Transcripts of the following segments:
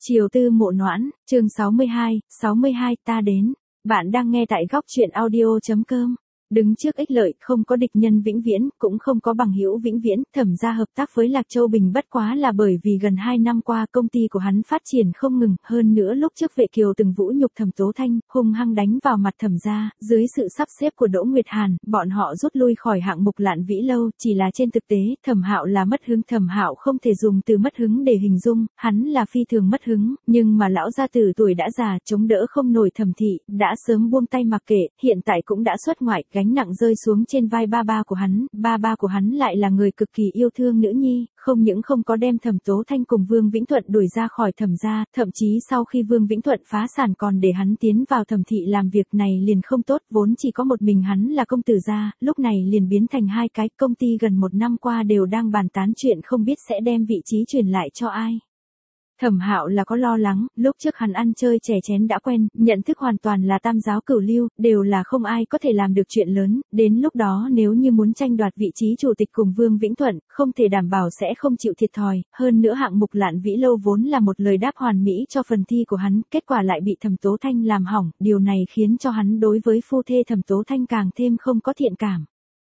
Chiều tư mộ noãn, chương 62 ta đến. Bạn đang nghe tại góc truyện audio.com. Đứng trước ích lợi, không có địch nhân vĩnh viễn, cũng không có bằng hữu vĩnh viễn, Thẩm gia hợp tác với Lạc Châu Bình bất quá là bởi vì gần 2 năm qua công ty của hắn phát triển không ngừng, hơn nữa lúc trước Vệ Kiều từng vũ nhục Thẩm Tố Thanh, hung hăng đánh vào mặt Thẩm gia, dưới sự sắp xếp của Đỗ Nguyệt Hàn, bọn họ rút lui khỏi hạng mục Lạn Vĩ Lâu, chỉ là trên thực tế, Thẩm Hạo là mất hứng, Thẩm Hạo không thể dùng từ mất hứng để hình dung, hắn là phi thường mất hứng, nhưng mà lão gia tử tuổi đã già, chống đỡ không nổi Thẩm thị, đã sớm buông tay mặc kệ, hiện tại cũng đã xuất ngoại, gánh nặng rơi xuống trên vai ba của hắn lại là người cực kỳ yêu thương nữ nhi, không những không có đem Thẩm Tố Thanh cùng Vương Vĩnh Thuận đuổi ra khỏi Thẩm gia, thậm chí sau khi Vương Vĩnh Thuận phá sản còn để hắn tiến vào Thẩm thị làm việc này liền không tốt, vốn chỉ có một mình hắn là công tử gia, lúc này liền biến thành hai cái, công ty gần 1 năm qua đều đang bàn tán chuyện không biết sẽ đem vị trí truyền lại cho ai. Thẩm Hạo là có lo lắng, lúc trước hắn ăn chơi chè chén đã quen, nhận thức hoàn toàn là tam giáo cửu lưu, đều là không ai có thể làm được chuyện lớn, đến lúc đó nếu như muốn tranh đoạt vị trí chủ tịch cùng Vương Vĩnh Thuận, không thể đảm bảo sẽ không chịu thiệt thòi, hơn nữa hạng mục Lạn Vĩ Lâu vốn là một lời đáp hoàn mỹ cho phần thi của hắn, kết quả lại bị Thẩm Tố Thanh làm hỏng, điều này khiến cho hắn đối với phu thê Thẩm Tố Thanh càng thêm không có thiện cảm.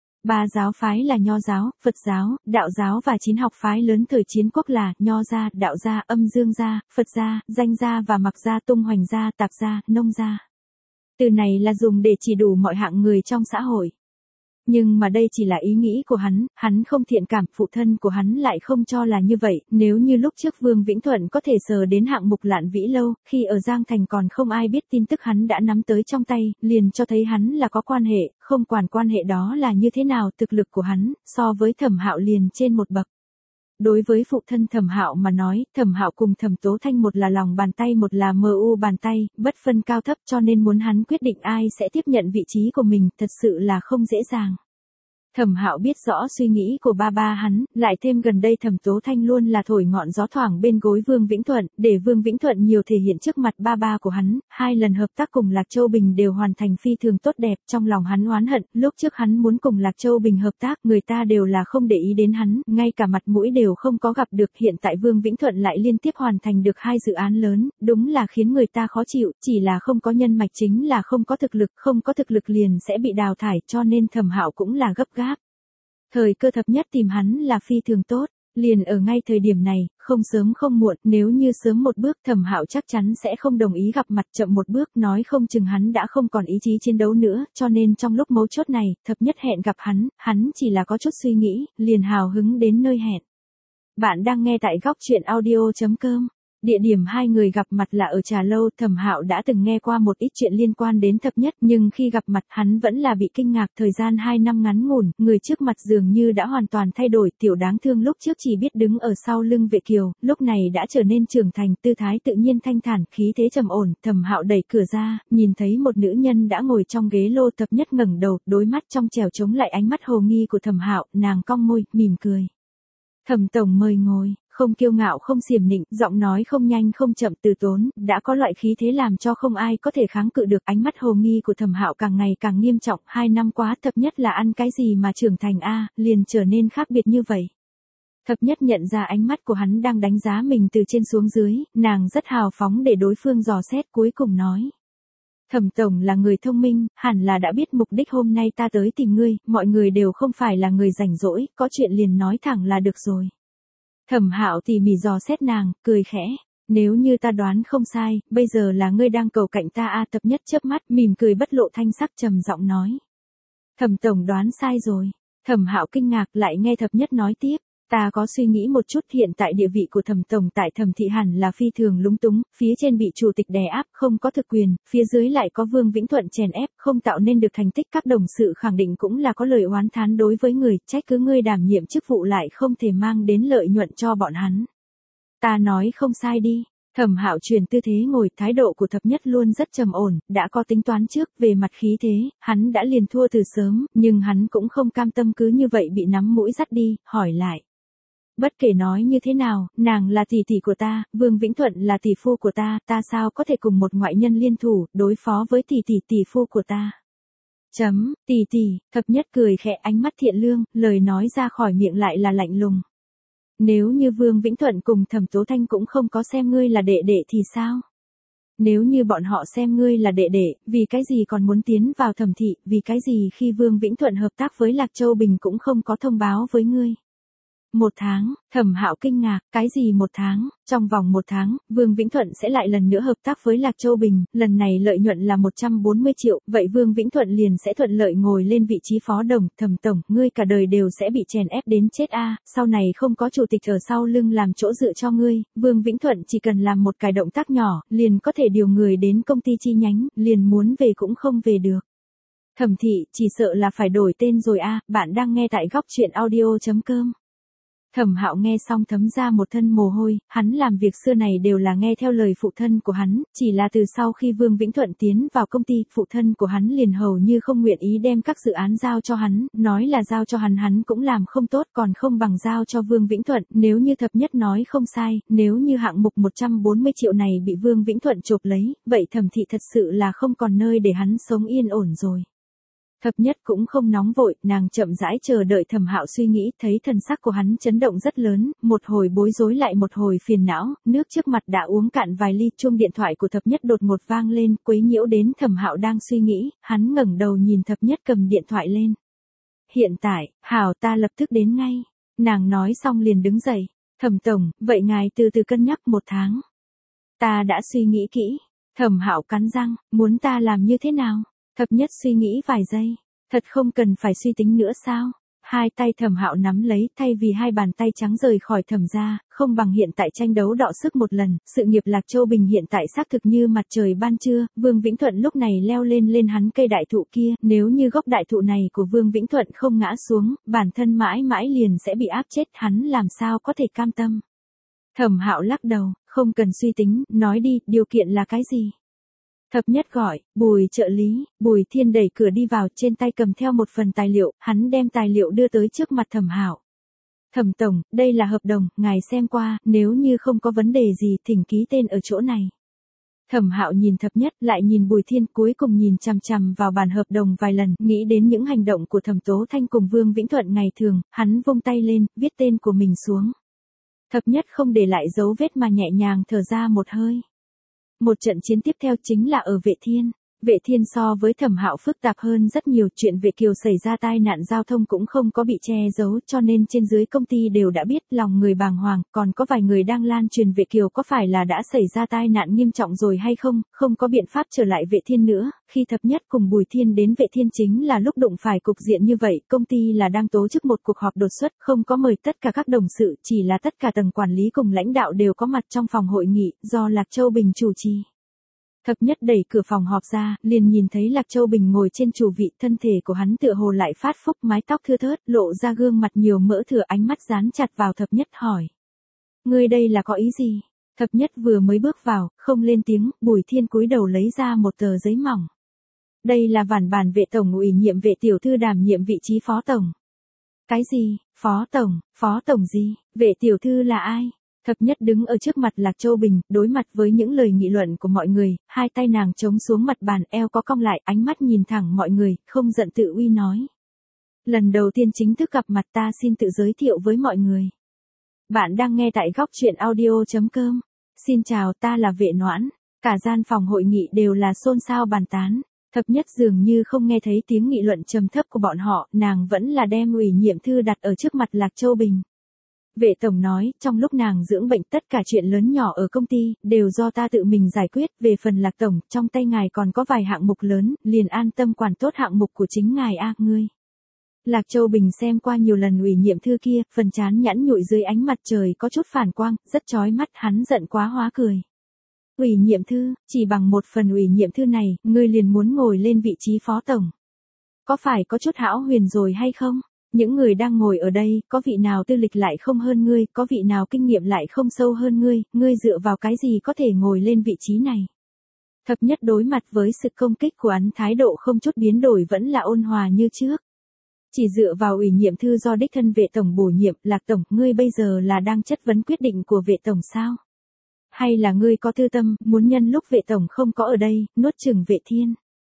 3 giáo phái là Nho giáo, Phật giáo, Đạo giáo và 9 học phái lớn thời chiến quốc là Nho gia, Đạo gia, Âm Dương gia, Phật gia, Danh gia và Mặc gia, Tung Hoành gia, Tạp gia, Nông gia. Từ này là dùng để chỉ đủ mọi hạng người trong xã hội. Nhưng mà đây chỉ là ý nghĩ của hắn không thiện cảm, phụ thân của hắn lại không cho là như vậy, nếu như lúc trước Vương Vĩnh Thuận có thể sờ đến hạng mục Lạn Vĩ Lâu, khi ở Giang Thành còn không ai biết tin tức hắn đã nắm tới trong tay, liền cho thấy hắn là có quan hệ, không quản quan hệ đó là như thế nào, thực lực của hắn, so với Thẩm Hạo liền trên một bậc. Đối với phụ thân Thẩm Hạo mà nói, Thẩm Hạo cùng Thẩm Tố Thanh một là lòng bàn tay một là MU bàn tay, bất phân cao thấp cho nên muốn hắn quyết định ai sẽ tiếp nhận vị trí của mình, thật sự là không dễ dàng. Thẩm Hạo biết rõ suy nghĩ của ba hắn, lại thêm gần đây Thẩm Tố Thanh luôn là thổi ngọn gió thoảng bên gối Vương Vĩnh Thuận, để Vương Vĩnh Thuận nhiều thể hiện trước mặt ba của hắn, 2 lần hợp tác cùng Lạc Châu Bình đều hoàn thành phi thường tốt đẹp, trong lòng hắn oán hận, lúc trước hắn muốn cùng Lạc Châu Bình hợp tác, người ta đều là không để ý đến hắn, ngay cả mặt mũi đều không có gặp được, hiện tại Vương Vĩnh Thuận lại liên tiếp hoàn thành được 2 dự án lớn, đúng là khiến người ta khó chịu, chỉ là không có nhân mạch chính là không có thực lực, không có thực lực liền sẽ bị đào thải, cho nên Thẩm Hạo cũng là gấp gáp. Thời cơ thập nhất tìm hắn là phi thường tốt, liền ở ngay thời điểm này, không sớm không muộn, nếu như sớm một bước Thẩm Hạo chắc chắn sẽ không đồng ý gặp mặt, chậm một bước nói không chừng hắn đã không còn ý chí chiến đấu nữa, cho nên trong lúc mấu chốt này, thập nhất hẹn gặp hắn chỉ là có chút suy nghĩ, liền hào hứng đến nơi hẹn. Bạn đang nghe tại góc truyện audio.com. Địa điểm hai người gặp mặt là ở Trà Lâu, Thẩm Hạo đã từng nghe qua một ít chuyện liên quan đến thập nhất, nhưng khi gặp mặt hắn vẫn là bị kinh ngạc, thời gian 2 năm ngắn ngủn, người trước mặt dường như đã hoàn toàn thay đổi, tiểu đáng thương lúc trước chỉ biết đứng ở sau lưng Vệ Kiều, lúc này đã trở nên trưởng thành, tư thái tự nhiên thanh thản, khí thế trầm ổn, Thẩm Hạo đẩy cửa ra, nhìn thấy một nữ nhân đã ngồi trong ghế lô, thập nhất ngẩng đầu, đối mắt trong trẻo chống lại ánh mắt hồ nghi của Thẩm Hạo, nàng cong môi, mỉm cười. Thẩm tổng mời ngồi. Không kiêu ngạo không xiểm nịnh, giọng nói không nhanh không chậm từ tốn, đã có loại khí thế làm cho không ai có thể kháng cự được, ánh mắt hồ nghi của Thẩm Hạo càng ngày càng nghiêm trọng, 2 năm quá thập nhất là ăn cái gì mà trưởng thành liền trở nên khác biệt như vậy. Thập nhất nhận ra ánh mắt của hắn đang đánh giá mình từ trên xuống dưới, nàng rất hào phóng để đối phương dò xét, cuối cùng nói. Thẩm tổng là người thông minh, hẳn là đã biết mục đích hôm nay ta tới tìm ngươi, mọi người đều không phải là người rảnh rỗi, có chuyện liền nói thẳng là được rồi. Thẩm Hạo tỉ mỉ dò xét nàng, cười khẽ, nếu như ta đoán không sai, bây giờ là ngươi đang cầu cạnh ta thập nhất chớp mắt, mỉm cười bất lộ thanh sắc trầm giọng nói. Thẩm tổng đoán sai rồi. Thẩm Hạo kinh ngạc lại nghe thập nhất nói tiếp, ta có suy nghĩ một chút, hiện tại địa vị của Thẩm tổng tại Thẩm thị hẳn là phi thường lúng túng, phía trên bị chủ tịch đè áp, không có thực quyền, phía dưới lại có Vương Vĩnh Thuận chèn ép, không tạo nên được thành tích, các đồng sự khẳng định cũng là có lời oán thán đối với người, trách cứ ngươi đảm nhiệm chức vụ lại không thể mang đến lợi nhuận cho bọn hắn. Ta nói không sai đi. Thẩm Hạo chuyển tư thế ngồi, thái độ của thập nhất luôn rất trầm ổn, đã có tính toán trước, về mặt khí thế, hắn đã liền thua từ sớm, nhưng hắn cũng không cam tâm cứ như vậy bị nắm mũi dắt đi, hỏi lại. Bất kể nói như thế nào, nàng là tỷ tỷ của ta, Vương Vĩnh Thuận là tỷ phu của ta sao có thể cùng một ngoại nhân liên thủ, đối phó với tỷ phu của ta. Tỷ, thập nhất cười khẽ, ánh mắt thiện lương, lời nói ra khỏi miệng lại là lạnh lùng. Nếu như Vương Vĩnh Thuận cùng Thẩm Tố Thanh cũng không có xem ngươi là đệ đệ thì sao? Nếu như bọn họ xem ngươi là đệ đệ, vì cái gì còn muốn tiến vào Thẩm thị, vì cái gì khi Vương Vĩnh Thuận hợp tác với Lạc Châu Bình cũng không có thông báo với ngươi? 1 tháng, Thẩm Hạo kinh ngạc, cái gì 1 tháng, trong vòng 1 tháng, Vương Vĩnh Thuận sẽ lại lần nữa hợp tác với Lạc Châu Bình, lần này lợi nhuận là 140 triệu, vậy Vương Vĩnh Thuận liền sẽ thuận lợi ngồi lên vị trí phó đồng, Thẩm tổng, ngươi cả đời đều sẽ bị chèn ép đến chết sau này không có chủ tịch ở sau lưng làm chỗ dựa cho ngươi, Vương Vĩnh Thuận chỉ cần làm một cái động tác nhỏ, liền có thể điều người đến công ty chi nhánh, liền muốn về cũng không về được. Thẩm thị, chỉ sợ là phải đổi tên rồi bạn đang nghe tại góc chuyện audio.com. Thẩm Hạo nghe xong thấm ra một thân mồ hôi, hắn làm việc xưa này đều là nghe theo lời phụ thân của hắn, chỉ là từ sau khi Vương Vĩnh Thuận tiến vào công ty, phụ thân của hắn liền hầu như không nguyện ý đem các dự án giao cho hắn, nói là giao cho hắn cũng làm không tốt, còn không bằng giao cho Vương Vĩnh Thuận, nếu như Thập Nhất nói không sai, nếu như hạng mục 140 triệu này bị Vương Vĩnh Thuận chộp lấy, vậy Thẩm thị thật sự là không còn nơi để hắn sống yên ổn rồi. Thập Nhất cũng không nóng vội, nàng chậm rãi chờ đợi Thẩm Hạo suy nghĩ, thấy thần sắc của hắn chấn động rất lớn, một hồi bối rối lại một hồi phiền não, nước trước mặt đã uống cạn vài ly, chuông điện thoại của Thập Nhất đột ngột vang lên, quấy nhiễu đến Thẩm Hạo đang suy nghĩ, hắn ngẩng đầu nhìn Thập Nhất cầm điện thoại lên. Hiện tại, hảo, ta lập tức đến ngay. Nàng nói xong liền đứng dậy. Thẩm tổng, vậy ngài từ từ cân nhắc 1 tháng. Ta đã suy nghĩ kỹ. Thẩm Hạo cắn răng, muốn ta làm như thế nào? Thập Nhất suy nghĩ vài giây, thật không cần phải suy tính nữa sao? Hai tay Thẩm Hạo nắm lấy, thay vì hai bàn tay trắng rời khỏi Thẩm gia, không bằng hiện tại tranh đấu đọ sức một lần, sự nghiệp Lạc Châu Bình hiện tại xác thực như mặt trời ban trưa, Vương Vĩnh Thuận lúc này leo lên hắn cây đại thụ kia, nếu như gốc đại thụ này của Vương Vĩnh Thuận không ngã xuống, bản thân mãi mãi liền sẽ bị áp chết, hắn làm sao có thể cam tâm? Thẩm Hạo lắc đầu, không cần suy tính, nói đi, điều kiện là cái gì? Thập Nhất gọi, Bùi trợ lý, Bùi Thiên đẩy cửa đi vào, trên tay cầm theo một phần tài liệu, hắn đem tài liệu đưa tới trước mặt Thẩm Hạo. Thẩm tổng, đây là hợp đồng, ngài xem qua, nếu như không có vấn đề gì thỉnh ký tên ở chỗ này. Thẩm Hạo nhìn Thập Nhất, lại nhìn Bùi Thiên, cuối cùng nhìn chằm chằm vào bản hợp đồng vài lần, nghĩ đến những hành động của Thẩm Tố Thanh cùng Vương Vĩnh Thuận ngày thường, hắn vung tay lên, viết tên của mình xuống. Thập Nhất không để lại dấu vết mà nhẹ nhàng thở ra một hơi. Một trận chiến tiếp theo chính là ở Vệ Thiên. Vệ Thiên so với Thẩm Hạo phức tạp hơn rất nhiều, chuyện Vệ Kiều xảy ra tai nạn giao thông cũng không có bị che giấu, cho nên trên dưới công ty đều đã biết, lòng người bàng hoàng, còn có vài người đang lan truyền Vệ Kiều có phải là đã xảy ra tai nạn nghiêm trọng rồi hay không, không có biện pháp trở lại Vệ Thiên nữa, khi Thập Nhất cùng Bùi Thiên đến Vệ Thiên chính là lúc đụng phải cục diện như vậy, công ty là đang tổ chức một cuộc họp đột xuất, không có mời tất cả các đồng sự, chỉ là tất cả tầng quản lý cùng lãnh đạo đều có mặt trong phòng hội nghị, do Lạc Châu Bình chủ trì. Thập Nhất đẩy cửa phòng họp ra, liền nhìn thấy Lạc Châu Bình ngồi trên chủ vị, thân thể của hắn tựa hồ lại phát phúc, mái tóc thưa thớt, lộ ra gương mặt nhiều mỡ thừa, ánh mắt dán chặt vào Thập Nhất hỏi. Ngươi đây là có ý gì? Thập Nhất vừa mới bước vào, không lên tiếng, Bùi Thiên cúi đầu lấy ra một tờ giấy mỏng. Đây là văn bản Vệ tổng ủy nhiệm Vệ tiểu thư đảm nhiệm vị trí phó tổng. Cái gì? Phó tổng gì? Vệ tiểu thư là ai? Thập Nhất đứng ở trước mặt Lạc Châu Bình, đối mặt với những lời nghị luận của mọi người, hai tay nàng chống xuống mặt bàn, eo có cong lại, ánh mắt nhìn thẳng mọi người, không giận tự uy nói. Lần đầu tiên chính thức gặp mặt, ta xin tự giới thiệu với mọi người. Bạn đang nghe tại góc chuyện audio.com. Xin chào, ta là Vệ Noãn. Cả gian phòng hội nghị đều là xôn xao bàn tán. Thập Nhất dường như không nghe thấy tiếng nghị luận trầm thấp của bọn họ, nàng vẫn là đem ủy nhiệm thư đặt ở trước mặt Lạc Châu Bình. Vệ tổng nói, trong lúc nàng dưỡng bệnh tất cả chuyện lớn nhỏ ở công ty, đều do ta tự mình giải quyết, về phần Lạc tổng, trong tay ngài còn có vài hạng mục lớn, liền an tâm quản tốt hạng mục của chính ngài ngươi. Lạc Châu Bình xem qua nhiều lần ủy nhiệm thư kia, phần trán nhẵn nhụi dưới ánh mặt trời có chút phản quang, rất chói mắt, hắn giận quá hóa cười. Ủy nhiệm thư, chỉ bằng một phần ủy nhiệm thư này, ngươi liền muốn ngồi lên vị trí phó tổng. Có phải có chút hão huyền rồi hay không? Những người đang ngồi ở đây, có vị nào tư lịch lại không hơn ngươi, có vị nào kinh nghiệm lại không sâu hơn ngươi dựa vào cái gì có thể ngồi lên vị trí này? Thập Nhất đối mặt với sự công kích của hắn, thái độ không chút biến đổi, vẫn là ôn hòa như trước. Chỉ dựa vào ủy nhiệm thư do đích thân Vệ tổng bổ nhiệm, Lạc tổng, ngươi bây giờ là đang chất vấn quyết định của Vệ tổng sao? Hay là ngươi có tư tâm, muốn nhân lúc Vệ tổng không có ở đây, nuốt chửng Vệ Thiên?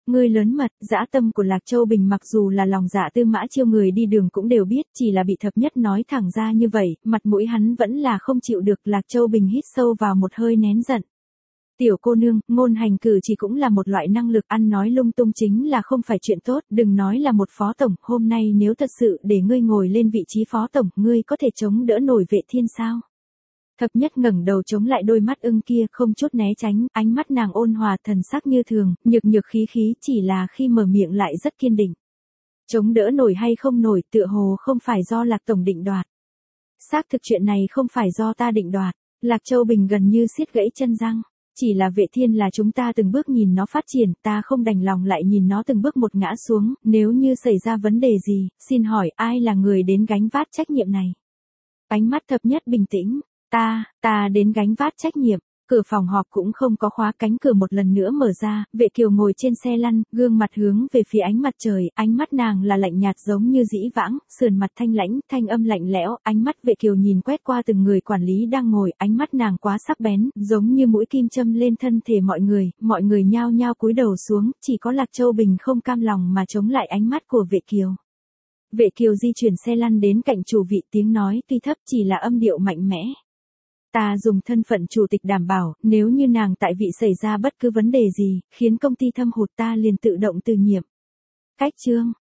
Ngươi lớn mật, dã tâm của Lạc Châu Bình mặc dù là lòng dạ Tư Mã Chiêu người đi đường cũng đều biết, chỉ là bị Thập Nhất nói thẳng ra như vậy, mặt mũi hắn vẫn là không chịu được. Lạc Châu Bình hít sâu vào một hơi nén giận. Tiểu cô nương, ngôn hành cử chỉ cũng là một loại năng lực, ăn nói lung tung chính là không phải chuyện tốt, đừng nói là một phó tổng, hôm nay nếu thật sự để ngươi ngồi lên vị trí phó tổng, ngươi có thể chống đỡ nổi Vệ Thiên sao? Thập Nhất ngẩng đầu chống lại đôi mắt ưng kia, không chút né tránh, ánh mắt nàng ôn hòa, thần sắc như thường, nhược nhược khí khí, chỉ là khi mở miệng lại rất kiên định. Chống đỡ nổi hay không nổi, tựa hồ không phải do Lạc tổng định đoạt. Xác thực chuyện này không phải do ta định đoạt. Lạc Châu Bình gần như siết gãy chân răng. Chỉ là Vệ Thiên là chúng ta từng bước nhìn nó phát triển, ta không đành lòng lại nhìn nó từng bước một ngã xuống, nếu như xảy ra vấn đề gì, xin hỏi ai là người đến gánh vác trách nhiệm này? Ánh mắt Thập Nhất bình tĩnh, ta đến gánh vác trách nhiệm. Cửa phòng họp cũng không có khóa, cánh cửa một lần nữa mở ra, Vệ Kiều ngồi trên xe lăn, gương mặt hướng về phía ánh mặt trời, ánh mắt nàng là lạnh nhạt giống như dĩ vãng, sườn mặt thanh lãnh, thanh âm lạnh lẽo, ánh mắt Vệ Kiều nhìn quét qua từng người quản lý đang ngồi, ánh mắt nàng quá sắc bén, giống như mũi kim châm lên thân thể mọi người nhao nhao cúi đầu xuống, chỉ có Lạc Châu Bình không cam lòng mà chống lại ánh mắt của Vệ Kiều. Vệ Kiều di chuyển xe lăn đến cạnh chủ vị, tiếng nói tuy thấp chỉ là âm điệu mạnh mẽ. Ta dùng thân phận chủ tịch đảm bảo, nếu như nàng tại vị xảy ra bất cứ vấn đề gì, khiến công ty thâm hụt ta liền tự động từ nhiệm. Cách chương